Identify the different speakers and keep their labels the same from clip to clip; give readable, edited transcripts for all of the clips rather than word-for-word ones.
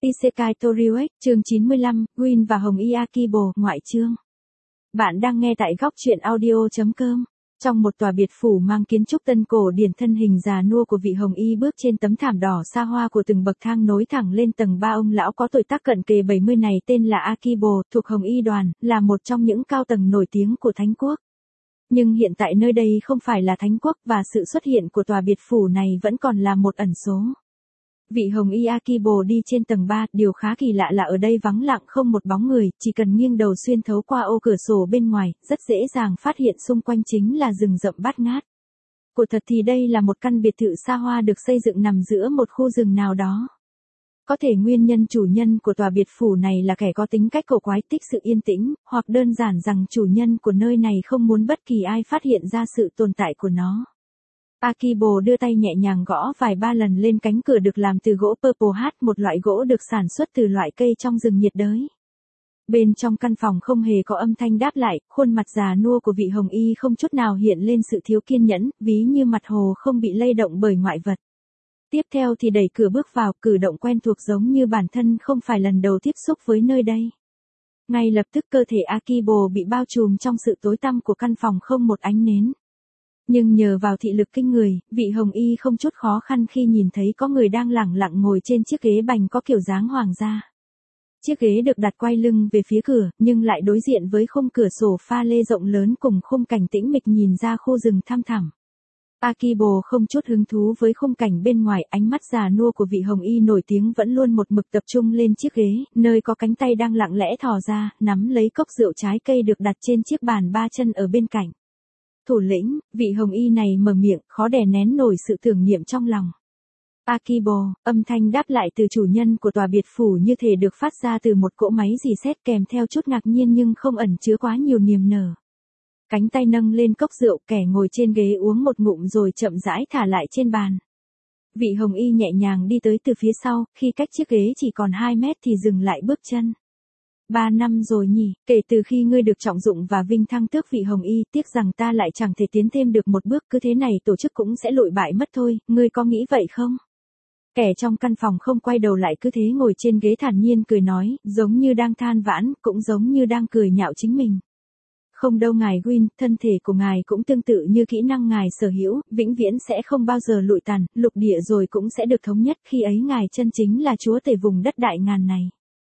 Speaker 1: Isekai Toriueki, chương 95, Win và Hồng Y Akibo, ngoại chương. Bạn đang nghe tại góc truyện audio.com. Trong một tòa biệt phủ mang kiến trúc tân cổ điển, thân hình già nua của vị Hồng Y bước trên tấm thảm đỏ xa hoa của từng bậc thang nối thẳng lên tầng 3. Ông lão có tuổi tác cận kề 70 này tên là Akibo, thuộc Hồng Y đoàn, là một trong những cao tầng nổi tiếng của Thánh quốc. Nhưng hiện tại nơi đây không phải là Thánh quốc và sự xuất hiện của tòa biệt phủ này vẫn còn là một ẩn số. Vị Hồng Y Akibo đi trên tầng 3, điều khá kỳ lạ là ở đây vắng lặng không một bóng người, chỉ cần nghiêng đầu xuyên thấu qua ô cửa sổ bên ngoài, rất dễ dàng phát hiện xung quanh chính là rừng rậm bát ngát. Của thật thì đây là một căn biệt thự xa hoa được xây dựng nằm giữa một khu rừng nào đó. Có thể nguyên nhân chủ nhân của tòa biệt phủ này là kẻ có tính cách cổ quái, thích sự yên tĩnh, hoặc đơn giản rằng chủ nhân của nơi này không muốn bất kỳ ai phát hiện ra sự tồn tại của nó. Akibo đưa tay nhẹ nhàng gõ vài ba lần lên cánh cửa được làm từ gỗ Purple Hat, một loại gỗ được sản xuất từ loại cây trong rừng nhiệt đới. Bên trong căn phòng không hề có âm thanh đáp lại, khuôn mặt già nua của vị Hồng Y không chút nào hiện lên sự thiếu kiên nhẫn, ví như mặt hồ không bị lay động bởi ngoại vật. Tiếp theo thì đẩy cửa bước vào, cử động quen thuộc giống như bản thân không phải lần đầu tiếp xúc với nơi đây. Ngay lập tức cơ thể Akibo bị bao trùm trong sự tối tăm của căn phòng không một ánh nến. Nhưng nhờ vào thị lực kinh người, vị Hồng Y không chút khó khăn khi nhìn thấy có người đang lẳng lặng ngồi trên chiếc ghế bành có kiểu dáng hoàng gia. Chiếc ghế được đặt quay lưng về phía cửa, nhưng lại đối diện với khung cửa sổ pha lê rộng lớn cùng khung cảnh tĩnh mịch nhìn ra khu rừng thăm thẳm. Akibo không chút hứng thú với khung cảnh bên ngoài, ánh mắt già nua của vị Hồng Y nổi tiếng vẫn luôn một mực tập trung lên chiếc ghế, nơi có cánh tay đang lặng lẽ thò ra, nắm lấy cốc rượu trái cây được đặt trên chiếc bàn ba chân ở bên cạnh. Thủ lĩnh, vị Hồng Y này mở miệng, khó đè nén nổi sự tưởng niệm trong lòng. Akibo, âm thanh đáp lại từ chủ nhân của tòa biệt phủ như thể được phát ra từ một cỗ máy rỉ sét, kèm theo chút ngạc nhiên nhưng không ẩn chứa quá nhiều niềm nở. Cánh tay nâng lên cốc rượu, kẻ ngồi trên ghế uống một ngụm rồi chậm rãi thả lại trên bàn. Vị Hồng Y nhẹ nhàng đi tới từ phía sau, khi cách chiếc ghế chỉ còn 2 mét thì dừng lại bước chân. 3 năm rồi nhỉ, kể từ khi ngươi được trọng dụng và vinh thăng tước vị Hồng Y, tiếc rằng ta lại chẳng thể tiến thêm được một bước, cứ thế này tổ chức cũng sẽ lụi bại mất thôi, ngươi có nghĩ vậy không? Kẻ trong căn phòng không quay đầu lại cứ thế ngồi trên ghế thản nhiên cười nói, giống như đang than vãn, cũng giống như đang cười nhạo chính mình. Không đâu ngài Win, thân thể của ngài cũng tương tự như kỹ năng ngài sở hữu, vĩnh viễn sẽ không bao giờ lụi tàn, lục địa rồi cũng sẽ được thống nhất, khi ấy ngài chân chính là chúa tể vùng đất đại ngàn này.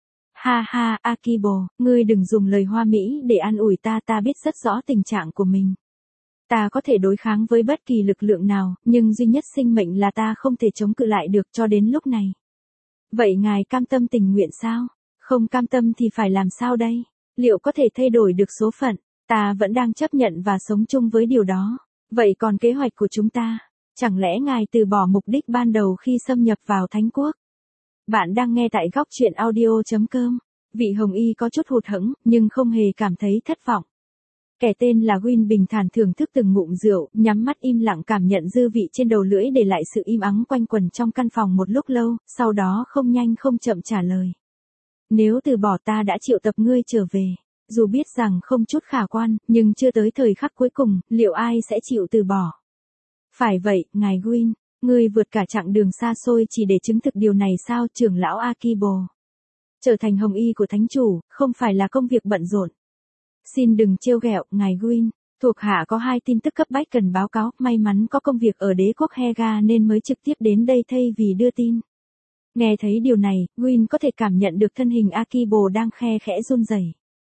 Speaker 1: Ha ha, Akibo, ngươi đừng dùng lời hoa mỹ để an ủi ta, ta biết rất rõ tình trạng của mình. Ta có thể đối kháng với bất kỳ lực lượng nào, nhưng duy nhất sinh mệnh là ta không thể chống cự lại được cho đến lúc này. Vậy ngài cam tâm tình nguyện sao? Không cam tâm thì phải làm sao đây? Liệu có thể thay đổi được số phận? Ta vẫn đang chấp nhận và sống chung với điều đó. Vậy còn kế hoạch của chúng ta? Chẳng lẽ ngài từ bỏ mục đích ban đầu khi xâm nhập vào Thánh quốc? Bạn đang nghe tại góc truyện audio.com. Vị Hồng Y có chút hụt hẫng, nhưng không hề cảm thấy thất vọng. Kẻ tên là Win bình thản thưởng thức từng ngụm rượu, nhắm mắt im lặng cảm nhận dư vị trên đầu lưỡi, để lại sự im ắng quanh quẩn trong căn phòng một lúc lâu, sau đó không nhanh không chậm trả lời. Nếu từ bỏ, ta đã triệu tập ngươi trở về. Dù biết rằng không chút khả quan, nhưng chưa tới thời khắc cuối cùng, liệu ai sẽ chịu từ bỏ? Phải vậy, ngài Win. Ngươi vượt cả chặng đường xa xôi chỉ để chứng thực điều này sao, trưởng lão Akibo? Trở thành Hồng Y của Thánh chủ, không phải là công việc bận rộn. Xin đừng trêu ghẹo, ngài Win. Thuộc hạ có 2 tin tức cấp bách cần báo cáo, may mắn có công việc ở đế quốc Hega nên mới trực tiếp đến đây thay vì đưa tin. Nghe thấy điều này, Win có thể cảm nhận được thân hình Akibo đang khe khẽ run rẩy.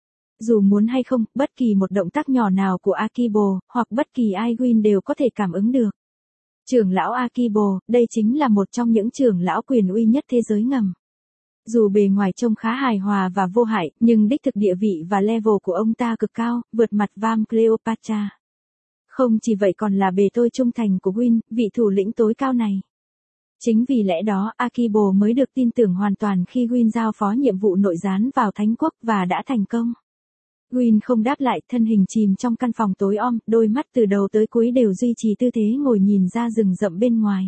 Speaker 1: Dù muốn hay không, bất kỳ một động tác nhỏ nào của Akibo, hoặc bất kỳ ai Win đều có thể cảm ứng được. Trưởng lão Akibo, đây chính là một trong những trưởng lão quyền uy nhất thế giới ngầm. Dù bề ngoài trông khá hài hòa và vô hại, nhưng đích thực địa vị và level của ông ta cực cao, vượt mặt Vam Cleopatra. Không chỉ vậy còn là bề tôi trung thành của Win, vị thủ lĩnh tối cao này. Chính vì lẽ đó, Akibo mới được tin tưởng hoàn toàn khi Win giao phó nhiệm vụ nội gián vào Thánh quốc và đã thành công. Win không đáp lại, thân hình chìm trong căn phòng tối om, đôi mắt từ đầu tới cuối đều duy trì tư thế ngồi nhìn ra rừng rậm bên ngoài.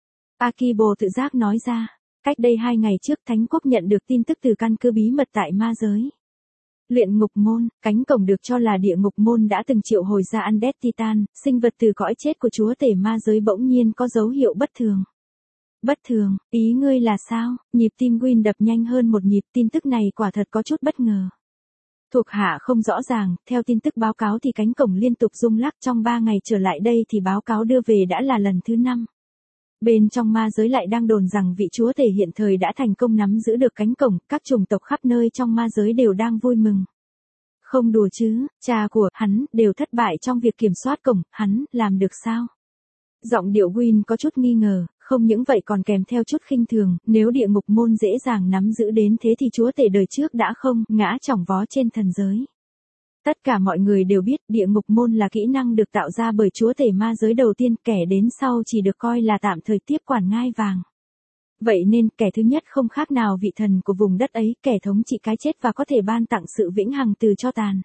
Speaker 1: Akibo tự giác nói ra, cách đây 2 ngày trước Thánh quốc nhận được tin tức từ căn cứ bí mật tại ma giới. Luyện ngục môn, cánh cổng được cho là địa ngục môn đã từng triệu hồi ra Undead Titan, sinh vật từ cõi chết của chúa tể ma giới, bỗng nhiên có dấu hiệu bất thường. Bất thường, ý ngươi là sao? Nhịp tim Win đập nhanh hơn một nhịp, tin tức này quả thật có chút bất ngờ. Thuộc hạ không rõ ràng, theo tin tức báo cáo thì cánh cổng liên tục rung lắc trong 3 ngày trở lại đây thì báo cáo đưa về đã là lần thứ 5. Bên trong ma giới lại đang đồn rằng vị chúa tể hiện thời đã thành công nắm giữ được cánh cổng, các chủng tộc khắp nơi trong ma giới đều đang vui mừng. Không đùa chứ, cha của hắn đều thất bại trong việc kiểm soát cổng, hắn làm được sao? Giọng điệu Win có chút nghi ngờ, không những vậy còn kèm theo chút khinh thường, nếu địa ngục môn dễ dàng nắm giữ đến thế thì chúa tể đời trước đã không ngã chỏng vó trên thần giới. Tất cả mọi người đều biết địa ngục môn là kỹ năng được tạo ra bởi chúa tể ma giới đầu tiên, kẻ đến sau chỉ được coi là tạm thời tiếp quản ngai vàng. Vậy nên kẻ thứ nhất không khác nào vị thần của vùng đất ấy, kẻ thống trị cái chết và có thể ban tặng sự vĩnh hằng từ cho tàn.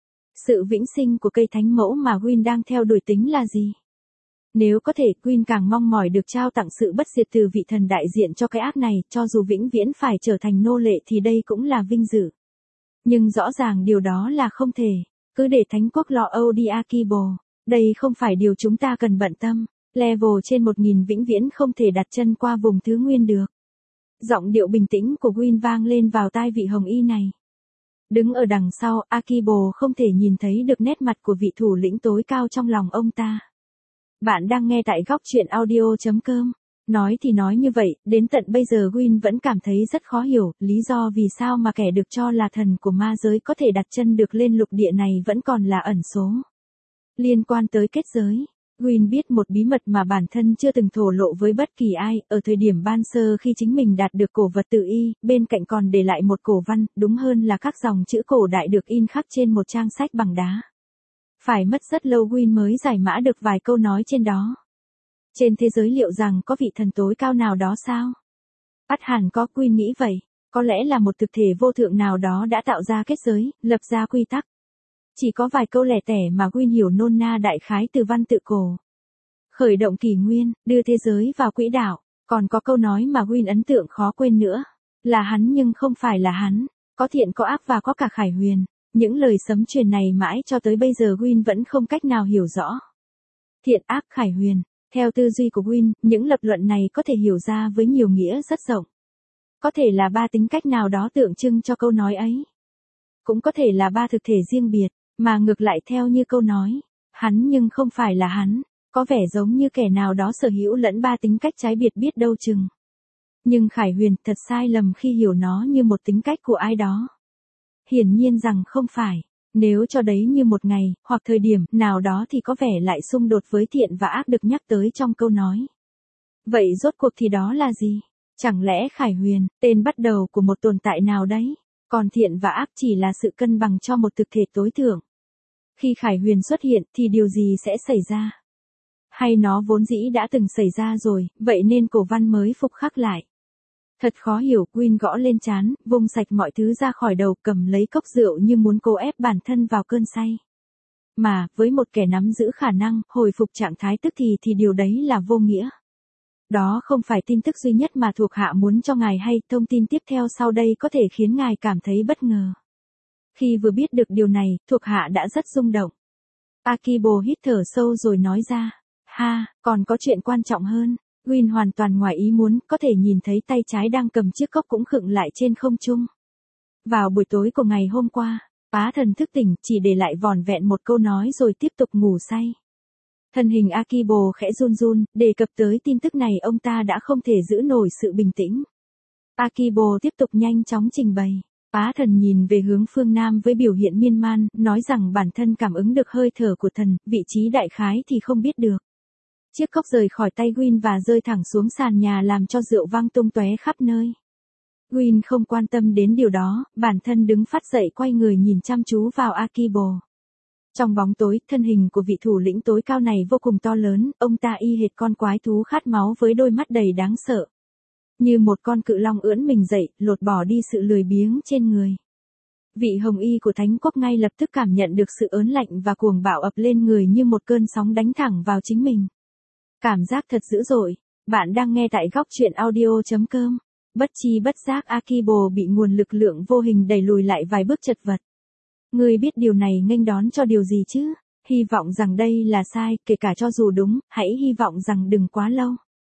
Speaker 1: Sự vĩnh sinh của cây thánh mẫu mà Win đang theo đuổi tính là gì? Nếu có thể, Win càng mong mỏi được trao tặng sự bất diệt từ vị thần đại diện cho cái ác này, cho dù vĩnh viễn phải trở thành nô lệ thì đây cũng là vinh dự. Nhưng rõ ràng điều đó là không thể, cứ để thánh quốc lo âu đi Akibo. Đây không phải điều chúng ta cần bận tâm, level trên 1000 vĩnh viễn không thể đặt chân qua vùng thứ nguyên được. Giọng điệu bình tĩnh của Win vang lên vào tai vị hồng y này. Đứng ở đằng sau, Akibo không thể nhìn thấy được nét mặt của vị thủ lĩnh tối cao trong lòng ông ta. Bạn đang nghe tại góc truyện audio.com. Nói thì nói như vậy, đến tận bây giờ Win vẫn cảm thấy rất khó hiểu, lý do vì sao mà kẻ được cho là thần của ma giới có thể đặt chân được lên lục địa này vẫn còn là ẩn số. Liên quan tới kết giới, Win biết một bí mật mà bản thân chưa từng thổ lộ với bất kỳ ai, ở thời điểm ban sơ khi chính mình đạt được cổ vật tự y, bên cạnh còn để lại một cổ văn, đúng hơn là các dòng chữ cổ đại được in khắc trên một trang sách bằng đá. Phải mất rất lâu Win mới giải mã được vài câu nói trên đó. Trên thế giới liệu rằng có vị thần tối cao nào đó sao? Ắt hẳn có, Win nghĩ vậy, có lẽ là một thực thể vô thượng nào đó đã tạo ra kết giới, lập ra quy tắc. Chỉ có vài câu lẻ tẻ mà Win hiểu nôm na đại khái từ văn tự cổ. Khởi động kỷ nguyên, đưa thế giới vào quỹ đạo, còn có câu nói mà Win ấn tượng khó quên nữa. Là hắn nhưng không phải là hắn, có thiện có ác và có cả Khải Huyền. Những lời sấm truyền này mãi cho tới bây giờ Win vẫn không cách nào hiểu rõ. Thiện ác Khải Huyền, theo tư duy của Win, những lập luận này có thể hiểu ra với nhiều nghĩa rất rộng. Có thể là 3 tính cách nào đó tượng trưng cho câu nói ấy. Cũng có thể là 3 thực thể riêng biệt, mà ngược lại theo như câu nói, hắn nhưng không phải là hắn, có vẻ giống như kẻ nào đó sở hữu lẫn 3 tính cách trái biệt biết đâu chừng. Nhưng Khải Huyền thật sai lầm khi hiểu nó như một tính cách của ai đó. Hiển nhiên rằng không phải, nếu cho đấy như một ngày, hoặc thời điểm nào đó thì có vẻ lại xung đột với thiện và ác được nhắc tới trong câu nói. Vậy rốt cuộc thì đó là gì? Chẳng lẽ Khải Huyền, tên bắt đầu của một tồn tại nào đấy, còn thiện và ác chỉ là sự cân bằng cho một thực thể tối thượng? Khi Khải Huyền xuất hiện thì điều gì sẽ xảy ra? Hay nó vốn dĩ đã từng xảy ra rồi, vậy nên cổ văn mới phục khắc lại? Thật khó hiểu, Win gõ lên trán, vung sạch mọi thứ ra khỏi đầu, cầm lấy cốc rượu như muốn cố ép bản thân vào cơn say. Mà, với một kẻ nắm giữ khả năng hồi phục trạng thái tức thì điều đấy là vô nghĩa. Đó không phải tin tức duy nhất mà thuộc hạ muốn cho ngài hay, thông tin tiếp theo sau đây có thể khiến ngài cảm thấy bất ngờ. Khi vừa biết được điều này, thuộc hạ đã rất rung động. Akibo hít thở sâu rồi nói ra, ha, còn có chuyện quan trọng hơn. Win hoàn toàn ngoài ý muốn, có thể nhìn thấy tay trái đang cầm chiếc cốc cũng khựng lại trên không trung. Vào buổi tối của ngày hôm qua, bá thần thức tỉnh chỉ để lại vỏn vẹn một câu nói rồi tiếp tục ngủ say. Thân hình Akibo khẽ run run, đề cập tới tin tức này ông ta đã không thể giữ nổi sự bình tĩnh. Akibo tiếp tục nhanh chóng trình bày. Bá thần nhìn về hướng phương Nam với biểu hiện miên man, nói rằng bản thân cảm ứng được hơi thở của thần, vị trí đại khái thì không biết được. Chiếc cốc rời khỏi tay Win và rơi thẳng xuống sàn nhà làm cho rượu văng tung tóe khắp nơi. Win không quan tâm đến điều đó, bản thân đứng phát dậy quay người nhìn chăm chú vào Akibo. Trong bóng tối, thân hình của vị thủ lĩnh tối cao này vô cùng to lớn, ông ta y hệt con quái thú khát máu với đôi mắt đầy đáng sợ. Như một con cự long ưỡn mình dậy, lột bỏ đi sự lười biếng trên người. Vị hồng y của thánh quốc ngay lập tức cảm nhận được sự ớn lạnh và cuồng bạo ập lên người như một cơn sóng đánh thẳng vào chính mình. Cảm giác thật dữ dội. Bạn đang nghe tại góc truyện audio.com. Bất chi bất giác Akibo bị nguồn lực lượng vô hình đẩy lùi lại vài bước chật vật. Ngươi biết điều này nghênh đón cho điều gì chứ? Hy vọng rằng đây là sai, kể cả cho dù đúng, hãy hy vọng rằng đừng quá lâu.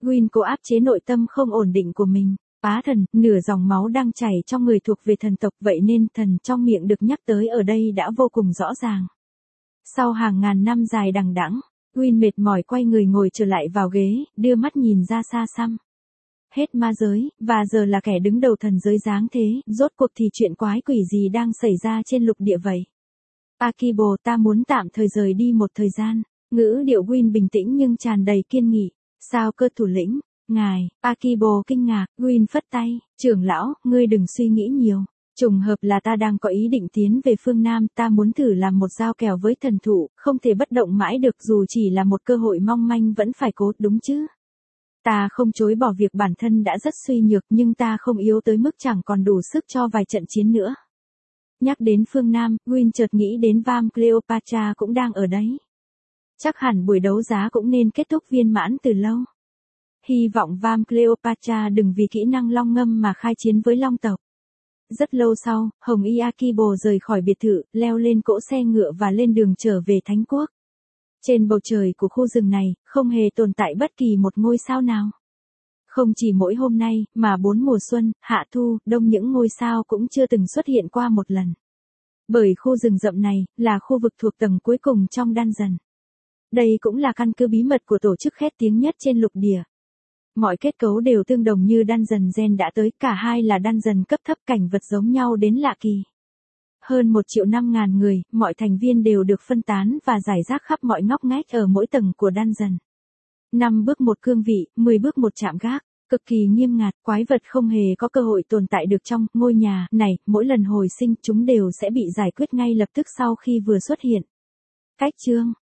Speaker 1: Gwyn cố áp chế nội tâm không ổn định của mình. Bá thần, nửa dòng máu đang chảy trong người thuộc về thần tộc, vậy nên thần trong miệng được nhắc tới ở đây đã vô cùng rõ ràng. Sau hàng ngàn năm dài đằng đẵng, Gwyn mệt mỏi quay người ngồi trở lại vào ghế, đưa mắt nhìn ra xa xăm. Hết ma giới, và giờ là kẻ đứng đầu thần giới giáng thế, rốt cuộc thì chuyện quái quỷ gì đang xảy ra trên lục địa vậy? Akibo, ta muốn tạm thời rời đi một thời gian. Ngữ điệu Gwyn bình tĩnh nhưng tràn đầy kiên nghị. Sao cơ thủ lĩnh? Ngài, Akibo kinh ngạc, Gwyn phất tay, trưởng lão, ngươi đừng suy nghĩ nhiều. Trùng hợp là ta đang có ý định tiến về phương Nam, ta muốn thử làm một giao kèo với thần thụ, không thể bất động mãi được dù chỉ là một cơ hội mong manh vẫn phải cố, đúng chứ? Ta không chối bỏ việc bản thân đã rất suy nhược nhưng ta không yếu tới mức chẳng còn đủ sức cho vài trận chiến nữa. Nhắc đến phương Nam, Gwyn chợt nghĩ đến Vam Cleopatra cũng đang ở đấy. Chắc hẳn buổi đấu giá cũng nên kết thúc viên mãn từ lâu. Hy vọng Vam Cleopatra đừng vì kỹ năng long ngâm mà khai chiến với long tộc. Rất lâu sau, Hồng Y Akibo rời khỏi biệt thự, leo lên cỗ xe ngựa và lên đường trở về Thánh Quốc. Trên bầu trời của khu rừng này, không hề tồn tại bất kỳ một ngôi sao nào. Không chỉ mỗi hôm nay, mà 4 mùa xuân, hạ thu, đông những ngôi sao cũng chưa từng xuất hiện qua một lần. Bởi khu rừng rậm này, là khu vực thuộc tầng cuối cùng trong Dungeon. Đây cũng là căn cứ bí mật của tổ chức khét tiếng nhất trên lục địa. Mọi kết cấu đều tương đồng như Dungeon Gen đã tới, cả hai là Dungeon cấp thấp, cảnh vật giống nhau đến lạ kỳ. Hơn 1.500.000 người, mọi thành viên đều được phân tán và rải rác khắp mọi ngóc ngách ở mỗi tầng của Dungeon. 5 bước một cương vị, 10 bước một trạm gác, cực kỳ nghiêm ngặt, quái vật không hề có cơ hội tồn tại được trong ngôi nhà này, mỗi lần hồi sinh chúng đều sẽ bị giải quyết ngay lập tức sau khi vừa xuất hiện. Cách chương